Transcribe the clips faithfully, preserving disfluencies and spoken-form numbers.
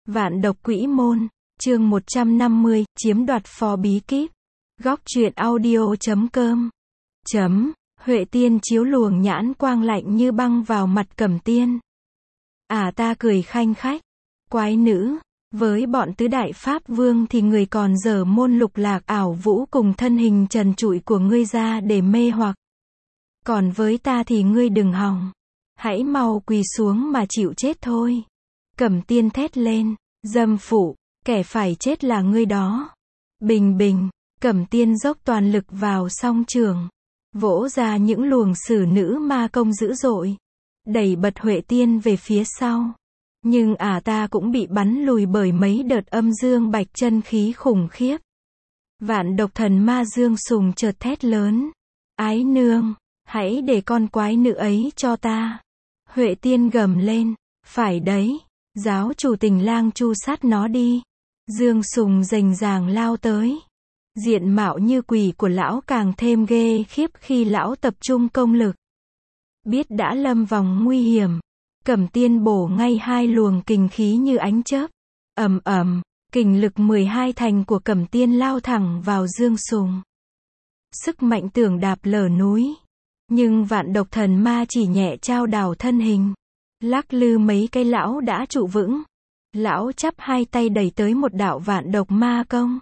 Vạn độc quỷ môn, chương một trăm năm mươi, chiếm đoạt phò bí kíp. Góc truyện audio chấm com. Chấm, Huệ Tiên chiếu luồng nhãn quang lạnh như băng vào mặt Cẩm Tiên. À ta cười khanh khách. Quái nữ, với bọn tứ đại pháp vương thì người còn dở môn lục lạc ảo vũ cùng thân hình trần trụi của ngươi ra để mê hoặc. Còn với ta thì ngươi đừng hòng. Hãy mau quỳ xuống mà chịu chết thôi. Cẩm Tiên thét lên, dâm phụ, kẻ phải chết là ngươi đó. Bình bình, Cẩm Tiên dốc toàn lực vào song trường, vỗ ra những luồng sử nữ ma công dữ dội, đẩy bật Huệ Tiên về phía sau. Nhưng ả ta cũng bị bắn lùi bởi mấy đợt âm dương bạch chân khí khủng khiếp. Vạn độc thần ma Dương Sùng chợt thét lớn, ái nương, hãy để con quái nữ ấy cho ta. Huệ Tiên gầm lên, phải đấy, giáo chủ Tình Lang chu sát nó đi. Dương Sùng rành ràng lao tới. Diện mạo như quỷ của lão càng thêm ghê khiếp khi lão tập trung công lực. Biết đã lâm vòng nguy hiểm, Cẩm Tiên bổ ngay hai luồng kình khí như ánh chớp. Ầm ầm, kình lực mười hai thành của Cẩm Tiên lao thẳng vào Dương Sùng. Sức mạnh tưởng đạp lở núi. Nhưng vạn độc thần ma chỉ nhẹ trao đảo thân hình, lắc lư mấy cái lão đã trụ vững. Lão chắp hai tay đẩy tới một đạo vạn độc ma công.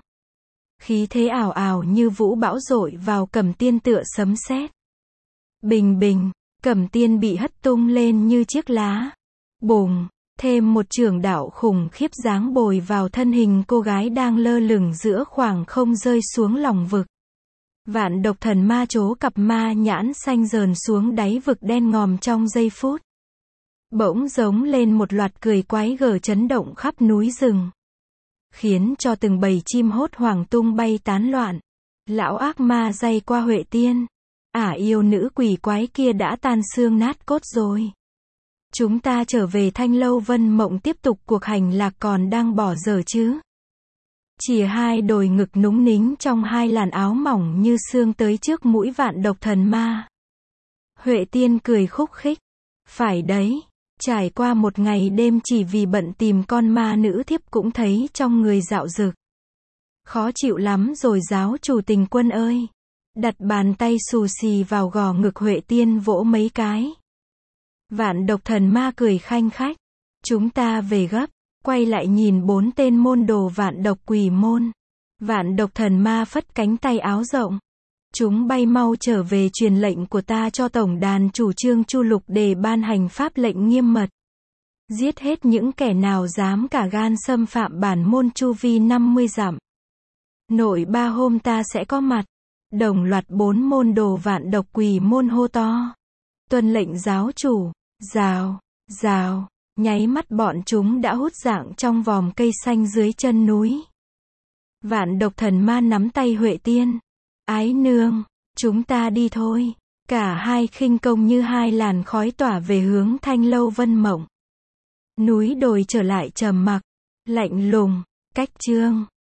Khí thế ảo ảo như vũ bão dội vào Cẩm Tiên tựa sấm sét. Bình bình, Cẩm Tiên bị hất tung lên như chiếc lá. Bùng, thêm một chưởng đạo khủng khiếp giáng bồi vào thân hình cô gái đang lơ lửng giữa khoảng không rơi xuống lòng vực. Vạn độc thần ma chố cặp ma nhãn xanh dờn xuống đáy vực đen ngòm trong giây phút. Bỗng giống lên một loạt cười quái gở chấn động khắp núi rừng, khiến cho từng bầy chim hốt hoảng tung bay tán loạn. Lão ác ma day qua Huệ Tiên. Ả yêu nữ quỷ quái kia đã tan xương nát cốt rồi. Chúng ta trở về Thanh Lâu Vân Mộng tiếp tục cuộc hành lạc còn đang bỏ dở chứ. Chìa hai đồi ngực núng nính trong hai làn áo mỏng như xương tới trước mũi vạn độc thần ma. Huệ Tiên cười khúc khích. Phải đấy, trải qua một ngày đêm chỉ vì bận tìm con ma nữ thiếp cũng thấy trong người dạo dực. Khó chịu lắm rồi giáo chủ Tình Quân ơi. Đặt bàn tay xù xì vào gò ngực Huệ Tiên vỗ mấy cái. Vạn độc thần ma cười khanh khách. Chúng ta về gấp. Quay lại nhìn bốn tên môn đồ vạn độc quỷ môn. Vạn độc thần ma phất cánh tay áo rộng. Chúng bay mau trở về truyền lệnh của ta cho tổng đàn chủ Trương Chu Lục để ban hành pháp lệnh nghiêm mật. Giết hết những kẻ nào dám cả gan xâm phạm bản môn chu vi năm mươi dặm. Nội ba hôm ta sẽ có mặt. Đồng loạt bốn môn đồ vạn độc quỷ môn hô to. Tuân lệnh giáo chủ. Rào, rào. Nháy mắt bọn chúng đã hút dạng trong vòm cây xanh dưới chân núi. Vạn độc thần ma nắm tay Huệ Tiên. Ái nương, chúng ta đi thôi. Cả hai khinh công như hai làn khói tỏa về hướng Thanh Lâu Vân Mộng. Núi đồi trở lại trầm mặc, lạnh lùng. Cách chương